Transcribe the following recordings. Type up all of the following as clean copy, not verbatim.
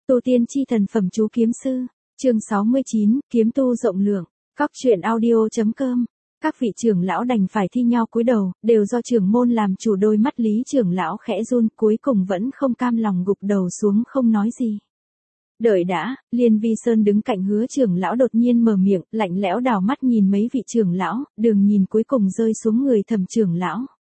Tu tiên chi thần phẩm chú kiếm sư, chương 69, kiếm tu rộng lượng, các truyện audio.com. Các vị trưởng lão đành phải thi nhau cúi đầu, đều do trưởng môn làm chủ. Đôi mắt Lý trưởng lão khẽ run, cuối cùng vẫn không cam lòng gục đầu xuống không nói gì. Đợi đã, Liên Vi Sơn đứng cạnh Hứa trưởng lão đột nhiên mở miệng, lạnh lẽo đảo mắt nhìn mấy vị trưởng lão, đường nhìn cuối cùng rơi xuống người Thẩm trưởng lão.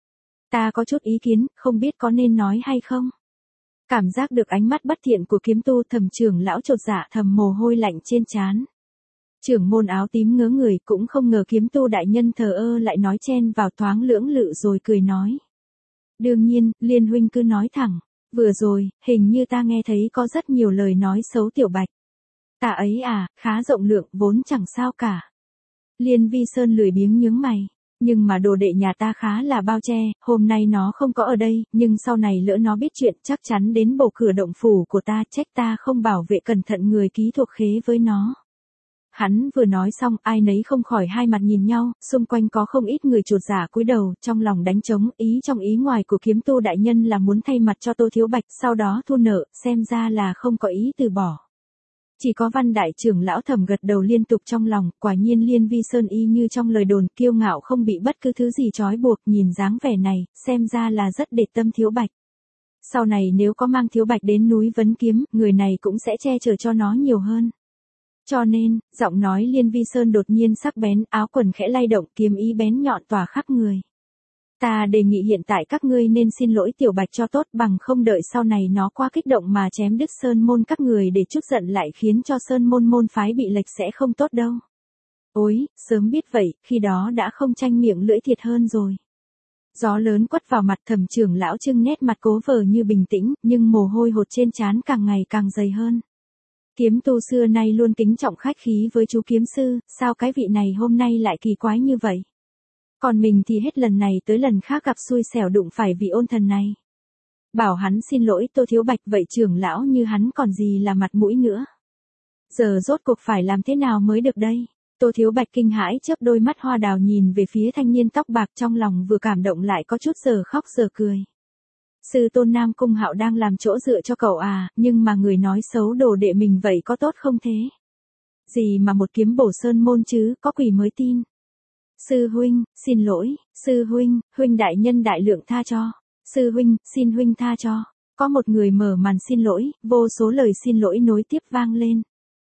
Ta có chút ý kiến, không biết có nên nói hay không? Cảm giác được ánh mắt bất thiện của kiếm tu, Thẩm trưởng lão chột dạ, thầm mồ hôi lạnh trên trán. Trưởng môn áo tím ngớ người, cũng không ngờ kiếm tu đại nhân thờ ơ lại nói chen vào, thoáng lưỡng lự rồi cười nói. Đương nhiên, Liên huynh cứ nói thẳng, vừa rồi, hình như ta nghe thấy có rất nhiều lời nói xấu Tiểu Bạch. Ta ấy à, khá rộng lượng, vốn chẳng sao cả. Liên Vi Sơn lười biếng nhướng mày. Nhưng mà đồ đệ nhà ta khá là bao che, hôm nay nó không có ở đây, nhưng sau này lỡ nó biết chuyện chắc chắn đến bổ cửa động phủ của ta, trách ta không bảo vệ cẩn thận người ký thuộc khế với nó. Hắn vừa nói xong, ai nấy không khỏi hai mặt nhìn nhau, xung quanh có không ít người chột dạ cúi đầu, trong lòng đánh trống, ý trong ý ngoài của kiếm tu đại nhân là muốn thay mặt cho Tô Thiếu Bạch, sau đó thu nợ, xem ra là không có ý từ bỏ. Chỉ có Văn đại trưởng lão Thẩm gật đầu liên tục trong lòng, quả nhiên Liên Vi Sơn y như trong lời đồn, kiêu ngạo không bị bất cứ thứ gì trói buộc, nhìn dáng vẻ này, xem ra là rất để tâm Thiếu Bạch. Sau này nếu có mang Thiếu Bạch đến núi vấn kiếm, người này cũng sẽ che chở cho nó nhiều hơn. Cho nên, giọng nói Liên Vi Sơn đột nhiên sắc bén, áo quần khẽ lay động, kiếm ý bén nhọn tỏa khắp người. Ta đề nghị hiện tại các ngươi nên xin lỗi Tiểu Bạch cho tốt, bằng không đợi sau này nó quá kích động mà chém đứt sơn môn các người để chút giận lại khiến cho sơn môn môn phái bị lệch sẽ không tốt đâu. Ôi, sớm biết vậy, khi đó đã không tranh miệng lưỡi thiệt hơn rồi. Gió lớn quất vào mặt, Thẩm trưởng lão trưng nét mặt cố vờ như bình tĩnh, nhưng mồ hôi hột trên trán càng ngày càng dày hơn. Kiếm tu xưa nay luôn kính trọng khách khí với chú kiếm sư, sao cái vị này hôm nay lại kỳ quái như vậy? Còn mình thì hết lần này tới lần khác gặp xui xẻo đụng phải vị ôn thần này. Bảo hắn xin lỗi Tô Thiếu Bạch, vậy trưởng lão như hắn còn gì là mặt mũi nữa. Giờ rốt cuộc phải làm thế nào mới được đây? Tô Thiếu Bạch kinh hãi chớp đôi mắt hoa đào nhìn về phía thanh niên tóc bạc, trong lòng vừa cảm động lại có chút giờ khóc giờ cười. Sư tôn Nam Cung Hạo đang làm chỗ dựa cho cậu à, nhưng mà người nói xấu đồ đệ mình vậy có tốt không thế? Gì mà một kiếm bổ sơn môn chứ, có quỷ mới tin. Sư huynh, xin lỗi, sư huynh, huynh đại nhân đại lượng tha cho. Sư huynh, xin huynh tha cho. Có một người mở màn xin lỗi, vô số lời xin lỗi nối tiếp vang lên.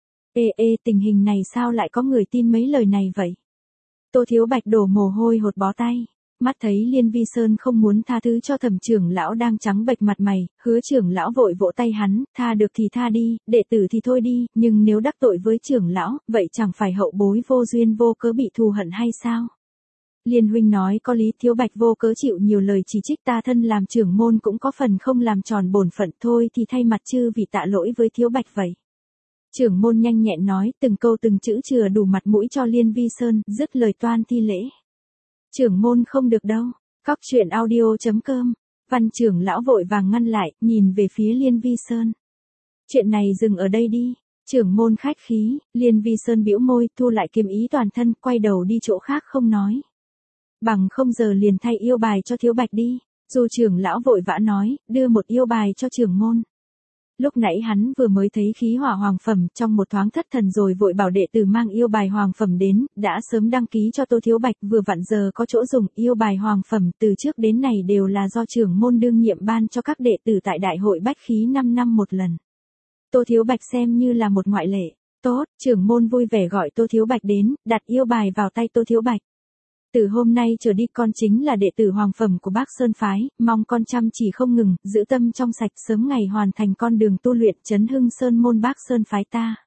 Tình hình này sao lại có người tin mấy lời này vậy? Tô Thiếu Bạch đổ mồ hôi hột bó tay. Mắt thấy Liên Vi Sơn không muốn tha thứ cho Thẩm trưởng lão đang trắng bệch mặt mày, Hứa trưởng lão vội vỗ tay hắn, tha được thì tha đi, đệ tử thì thôi đi, nhưng nếu đắc tội với trưởng lão, vậy chẳng phải hậu bối vô duyên vô cớ bị thù hận hay sao? Liên huynh nói có lý, Thiếu Bạch vô cớ chịu nhiều lời chỉ trích, ta thân làm trưởng môn cũng có phần không làm tròn bổn phận, thôi thì thay mặt chư vị tạ lỗi với Thiếu Bạch vậy. Trưởng môn nhanh nhẹn nói, từng câu từng chữ chừa đủ mặt mũi cho Liên Vi Sơn, dứt lời toan thi lễ. Trưởng môn không được đâu. Các truyện audio.com. Văn trưởng lão vội vàng ngăn lại, nhìn về phía Liên Vi Sơn. Chuyện này dừng ở đây đi. Trưởng môn khách khí, Liên Vi Sơn bĩu môi, thu lại kiếm ý toàn thân, quay đầu đi chỗ khác không nói. Bằng không giờ liền thay yêu bài cho Thiếu Bạch đi. Dù trưởng lão vội vã nói, đưa một yêu bài cho trưởng môn. Lúc nãy hắn vừa mới thấy khí hỏa hoàng phẩm, trong một thoáng thất thần rồi vội bảo đệ tử mang yêu bài hoàng phẩm đến, đã sớm đăng ký cho Tô Thiếu Bạch, vừa vặn giờ có chỗ dùng. Yêu bài hoàng phẩm từ trước đến nay đều là do trưởng môn đương nhiệm ban cho các đệ tử tại đại hội bách khí 5 năm một lần. Tô Thiếu Bạch xem như là một ngoại lệ. Tốt, trưởng môn vui vẻ gọi Tô Thiếu Bạch đến, đặt yêu bài vào tay Tô Thiếu Bạch. Từ hôm nay trở đi con chính là đệ tử hoàng phẩm của Bác Sơn Phái, mong con chăm chỉ không ngừng, giữ tâm trong sạch, sớm ngày hoàn thành con đường tu luyện, chấn hưng sơn môn Bác Sơn Phái ta.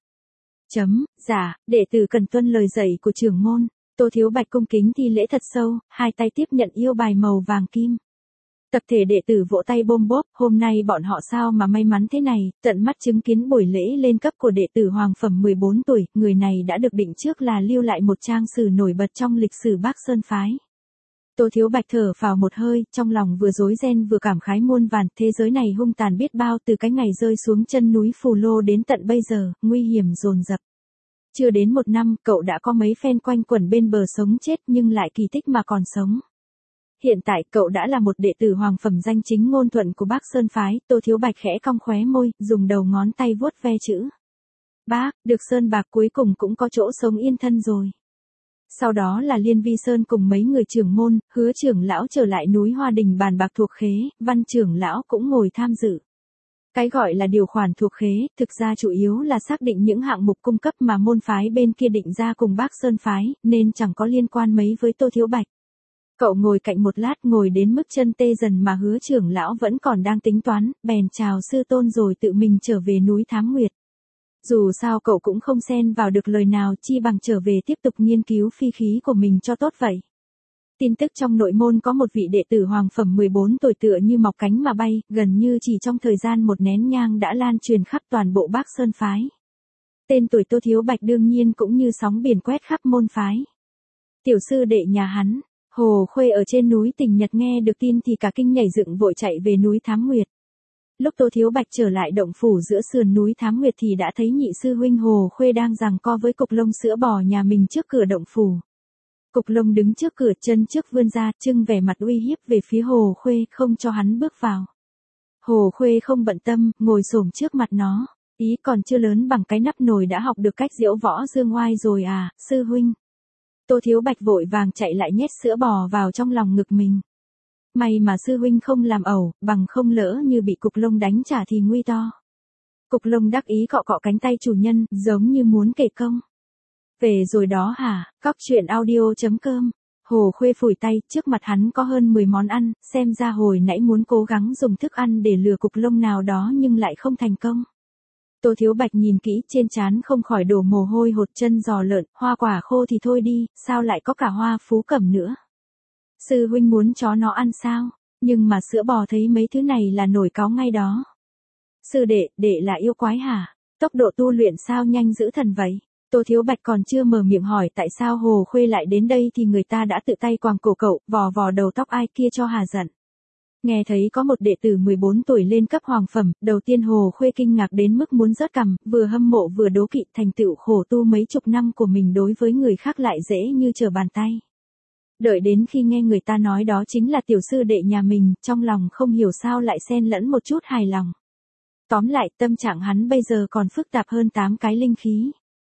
Dạ, đệ tử cần tuân lời dạy của trưởng môn. Tô Thiếu Bạch cung kính thi lễ thật sâu, hai tay tiếp nhận yêu bài màu vàng kim. Tập thể đệ tử vỗ tay bôm bốp, hôm nay bọn họ sao mà may mắn thế này, tận mắt chứng kiến buổi lễ lên cấp của đệ tử hoàng phẩm 14 tuổi, người này đã được định trước là lưu lại một trang sử nổi bật trong lịch sử Bác Sơn Phái. Tô Thiếu Bạch thở phào một hơi, trong lòng vừa rối ren vừa cảm khái muôn vàn, thế giới này hung tàn biết bao, từ cái ngày rơi xuống chân núi Phù Lô đến tận bây giờ, nguy hiểm dồn dập. Chưa đến một năm, cậu đã có mấy phen quanh quẩn bên bờ sống chết nhưng lại kỳ tích mà còn sống. hiện tại cậu đã là một đệ tử hoàng phẩm danh chính ngôn thuận của Bác Sơn Phái, Tô Thiếu Bạch khẽ cong khóe môi, dùng đầu ngón tay vuốt ve chữ. Bác, được Sơn Bạc cuối cùng cũng có chỗ sống yên thân rồi. Sau đó là Liên Vi Sơn cùng mấy người trưởng môn, Hứa trưởng lão trở lại núi Hoa Đình bàn bạc thuộc khế, Văn trưởng lão cũng ngồi tham dự. Cái gọi là điều khoản thuộc khế, thực ra chủ yếu là xác định những hạng mục cung cấp mà môn phái bên kia định ra cùng Bác Sơn Phái, nên chẳng có liên quan mấy với Tô Thiếu Bạch. Cậu ngồi cạnh một lát, ngồi đến mức chân tê dần mà Hứa trưởng lão vẫn còn đang tính toán, bèn chào sư tôn rồi tự mình trở về núi Thám Nguyệt. Dù sao cậu cũng không xen vào được lời nào, chi bằng trở về tiếp tục nghiên cứu phi khí của mình cho tốt vậy. Tin tức trong nội môn có một vị đệ tử hoàng phẩm 14 tuổi tựa như mọc cánh mà bay, gần như chỉ trong thời gian một nén nhang đã lan truyền khắp toàn bộ Bác Sơn Phái. Tên tuổi Tô Thiếu Bạch đương nhiên cũng như sóng biển quét khắp môn phái. Tiểu sư đệ nhà hắn, Hồ Khuê ở trên núi Tình Nhật nghe được tin thì cả kinh nhảy dựng vội chạy về núi Thám Nguyệt. Lúc Tô Thiếu Bạch trở lại động phủ giữa sườn núi Thám Nguyệt thì đã thấy nhị sư huynh Hồ Khuê đang giằng co với cục lông sữa bò nhà mình trước cửa động phủ. Cục lông đứng trước cửa, chân trước vươn ra, trưng vẻ mặt uy hiếp về phía Hồ Khuê, không cho hắn bước vào. Hồ Khuê không bận tâm, ngồi xổm trước mặt nó. Ý còn chưa lớn bằng cái nắp nồi đã học được cách diễu võ dương oai rồi à, sư huynh. Tô Thiếu Bạch vội vàng chạy lại nhét sữa bò vào trong lòng ngực mình. May mà sư huynh không làm ẩu, bằng không lỡ như bị cục lông đánh trả thì nguy to. Cục lông đắc ý cọ cọ cánh tay chủ nhân, giống như muốn kể công. Về rồi đó hả, cóc truyện audio.com. Hồ Khuê phủi tay, trước mặt hắn có hơn 10 món ăn, xem ra hồi nãy muốn cố gắng dùng thức ăn để lừa cục lông nào đó nhưng lại không thành công. Tô Thiếu Bạch nhìn kỹ, trên trán không khỏi đổ mồ hôi hột, chân giò lợn, hoa quả khô thì thôi đi, sao lại có cả hoa phú cẩm nữa. Sư huynh muốn chó nó ăn sao, nhưng mà sữa bò thấy mấy thứ này là nổi cáu ngay đó. Sư đệ là yêu quái hả, tốc độ tu luyện sao nhanh dữ thần vậy. Tô Thiếu Bạch còn chưa mở miệng hỏi tại sao Hồ Khuê lại đến đây thì người ta đã tự tay quàng cổ cậu, vò vò đầu tóc ai kia cho hà giận. Nghe thấy có một đệ tử 14 tuổi lên cấp hoàng phẩm, đầu tiên Hồ Khuê kinh ngạc đến mức muốn rớt cằm, vừa hâm mộ vừa đố kỵ, thành tựu khổ tu mấy chục năm của mình đối với người khác lại dễ như trở bàn tay. Đợi đến khi nghe người ta nói đó chính là tiểu sư đệ nhà mình, trong lòng không hiểu sao lại xen lẫn một chút hài lòng. Tóm lại, tâm trạng hắn bây giờ còn phức tạp hơn 8 cái linh khí.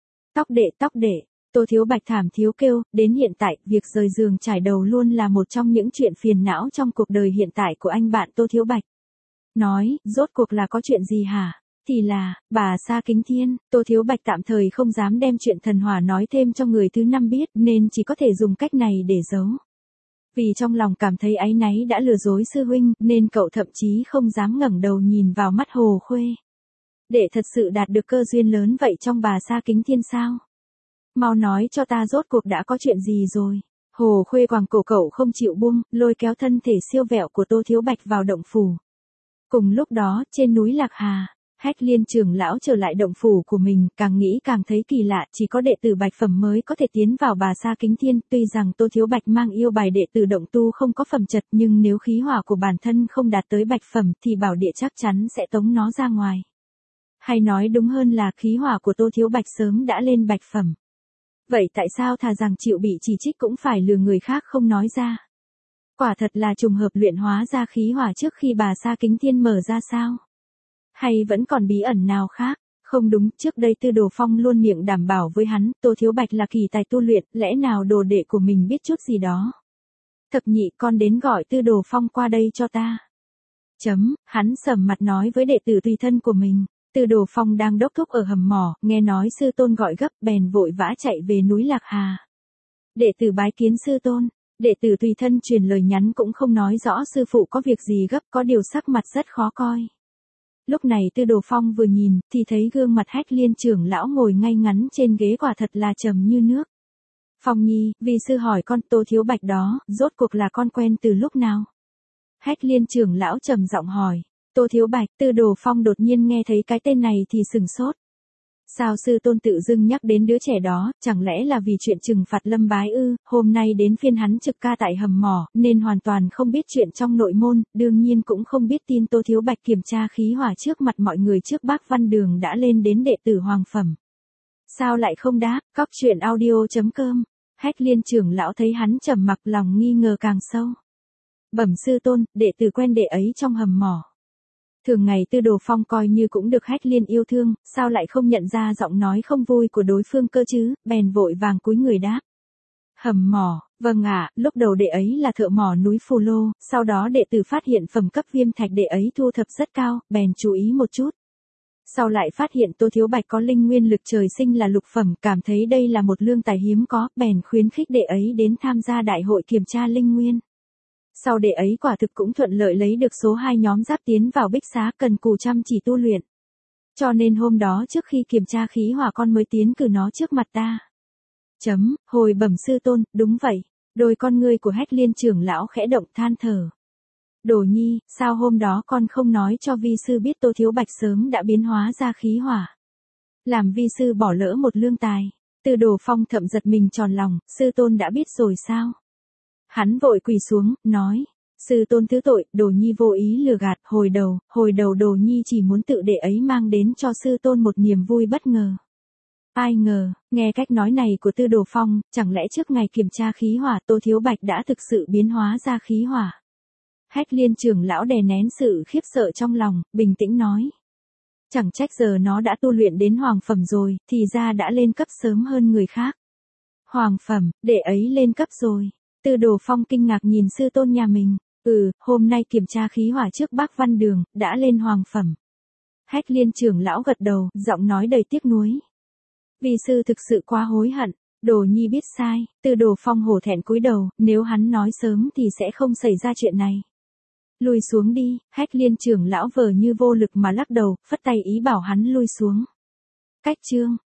Tóc đệ, Tô Thiếu Bạch thảm thiếu kêu, đến hiện tại, việc rời giường trải đầu luôn là một trong những chuyện phiền não trong cuộc đời hiện tại của anh bạn Tô Thiếu Bạch. Nói, rốt cuộc là có chuyện gì hả? Thì là, bà Sa Kính Thiên, Tô Thiếu Bạch tạm thời không dám đem chuyện thần hỏa nói thêm cho người thứ năm biết, nên chỉ có thể dùng cách này để giấu. Vì trong lòng cảm thấy áy náy đã lừa dối sư huynh, nên cậu thậm chí không dám ngẩng đầu nhìn vào mắt Hồ Khuê. Đệ thật sự đạt được cơ duyên lớn vậy trong bà Sa Kính Thiên sao? Mau nói cho ta rốt cuộc đã có chuyện gì rồi. Hồ Khuê quàng cổ cậu không chịu buông, lôi kéo thân thể siêu vẹo của Tô Thiếu Bạch vào động phủ. Cùng lúc đó, trên núi Lạc Hà, Hách Liên trưởng lão trở lại động phủ của mình, càng nghĩ càng thấy kỳ lạ, chỉ có đệ tử bạch phẩm mới có thể tiến vào bà Sa Kính Thiên, tuy rằng Tô Thiếu Bạch mang yêu bài đệ tử động tu không có phẩm chất, nhưng nếu khí hỏa của bản thân không đạt tới bạch phẩm thì bảo địa chắc chắn sẽ tống nó ra ngoài. Hay nói đúng hơn là khí hỏa của Tô Thiếu Bạch sớm đã lên bạch phẩm. Vậy tại sao thà rằng chịu bị chỉ trích cũng phải lừa người khác không nói ra? Quả thật là trùng hợp luyện hóa ra khí hỏa trước khi bà Sa Kính Thiên mở ra sao? Hay vẫn còn bí ẩn nào khác? Không đúng, trước đây Tư Đồ Phong luôn miệng đảm bảo với hắn, Tô Thiếu Bạch là kỳ tài tu luyện, lẽ nào đồ đệ của mình biết chút gì đó? Thập nhị, con đến gọi Tư Đồ Phong qua đây cho ta. Hắn sầm mặt nói với đệ tử tùy thân của mình. Tư Đồ Phong đang đốc thúc ở hầm mỏ, nghe nói sư tôn gọi gấp, bèn vội vã chạy về núi Lạc Hà. Đệ tử bái kiến sư tôn. Đệ tử tùy thân truyền lời nhắn cũng không nói rõ sư phụ có việc gì gấp, có điều sắc mặt rất khó coi. Lúc này Tư Đồ Phong vừa nhìn, thì thấy gương mặt Hách Liên trưởng lão ngồi ngay ngắn trên ghế, quả thật là trầm như nước. Phong nhi, vì sư hỏi con Tô Thiếu Bạch đó, rốt cuộc là con quen từ lúc nào? Hách Liên trưởng lão trầm giọng hỏi. Tô Thiếu Bạch, Tư Đồ Phong đột nhiên nghe thấy cái tên này thì sừng sốt. Sao sư tôn tự dưng nhắc đến đứa trẻ đó, chẳng lẽ là vì chuyện trừng phạt Lâm Bái ư? Hôm nay đến phiên hắn trực ca tại hầm mỏ, nên hoàn toàn không biết chuyện trong nội môn, đương nhiên cũng không biết tin Tô Thiếu Bạch kiểm tra khí hỏa trước mặt mọi người trước Bác Văn Đường đã lên đến đệ tử hoàng phẩm. Sao lại không đáp? Cóc truyện audio.com. Hách Liên trưởng lão thấy hắn trầm mặc, lòng nghi ngờ càng sâu. Bẩm sư tôn, đệ tử quen đệ ấy trong hầm mỏ. Thường ngày Tư Đồ Phong coi như cũng được Hách Liên yêu thương, sao lại không nhận ra giọng nói không vui của đối phương cơ chứ, bèn vội vàng cúi người đáp. Hầm mỏ, vâng ạ, lúc đầu đệ ấy là thợ mỏ núi Phù Lô, sau đó đệ tử phát hiện phẩm cấp viêm thạch đệ ấy thu thập rất cao, bèn chú ý một chút. Sau lại phát hiện Tô Thiếu Bạch có linh nguyên lực trời sinh là lục phẩm, cảm thấy đây là một lương tài hiếm có, bèn khuyến khích đệ ấy đến tham gia đại hội kiểm tra linh nguyên. Sau đệ ấy quả thực cũng thuận lợi lấy được số 2 nhóm giáp tiến vào bích xá, cần cù chăm chỉ tu luyện. Cho nên hôm đó trước khi kiểm tra khí hỏa con mới tiến cử nó trước mặt ta. Hồi bẩm sư tôn, đúng vậy. Đôi con ngươi của Hách Liên trưởng lão khẽ động than thở. Đồ nhi, sao hôm đó con không nói cho vi sư biết Tô Thiếu Bạch sớm đã biến hóa ra khí hỏa. Làm vi sư bỏ lỡ một lương tài. Tư Đồ Phong thậm giật mình tròn lòng, sư tôn đã biết rồi sao? Hắn vội quỳ xuống, nói. Sư tôn thứ tội, Đồ nhi vô ý lừa gạt, hồi đầu Đồ nhi chỉ muốn tự đệ ấy mang đến cho sư tôn một niềm vui bất ngờ. Ai ngờ, nghe cách nói này của Tư Đồ Phong, chẳng lẽ trước ngày kiểm tra khí hỏa Tô Thiếu Bạch đã thực sự biến hóa ra khí hỏa. Hách Liên trưởng lão đè nén sự khiếp sợ trong lòng, bình tĩnh nói. Chẳng trách giờ nó đã tu luyện đến hoàng phẩm rồi, thì ra đã lên cấp sớm hơn người khác. Hoàng phẩm, đệ ấy lên cấp rồi. Tư Đồ Phong kinh ngạc nhìn sư tôn nhà mình. Hôm nay kiểm tra khí hỏa trước Bác Văn Đường, đã lên hoàng phẩm. Hách Liên trưởng lão gật đầu, giọng nói đầy tiếc nuối. Vi sư thực sự quá hối hận, Đồ nhi biết sai. Tư Đồ Phong hổ thẹn cúi đầu, nếu hắn nói sớm thì sẽ không xảy ra chuyện này. Lùi xuống đi, Hách Liên trưởng lão vờ như vô lực mà lắc đầu, phất tay ý bảo hắn lui xuống. Cách chương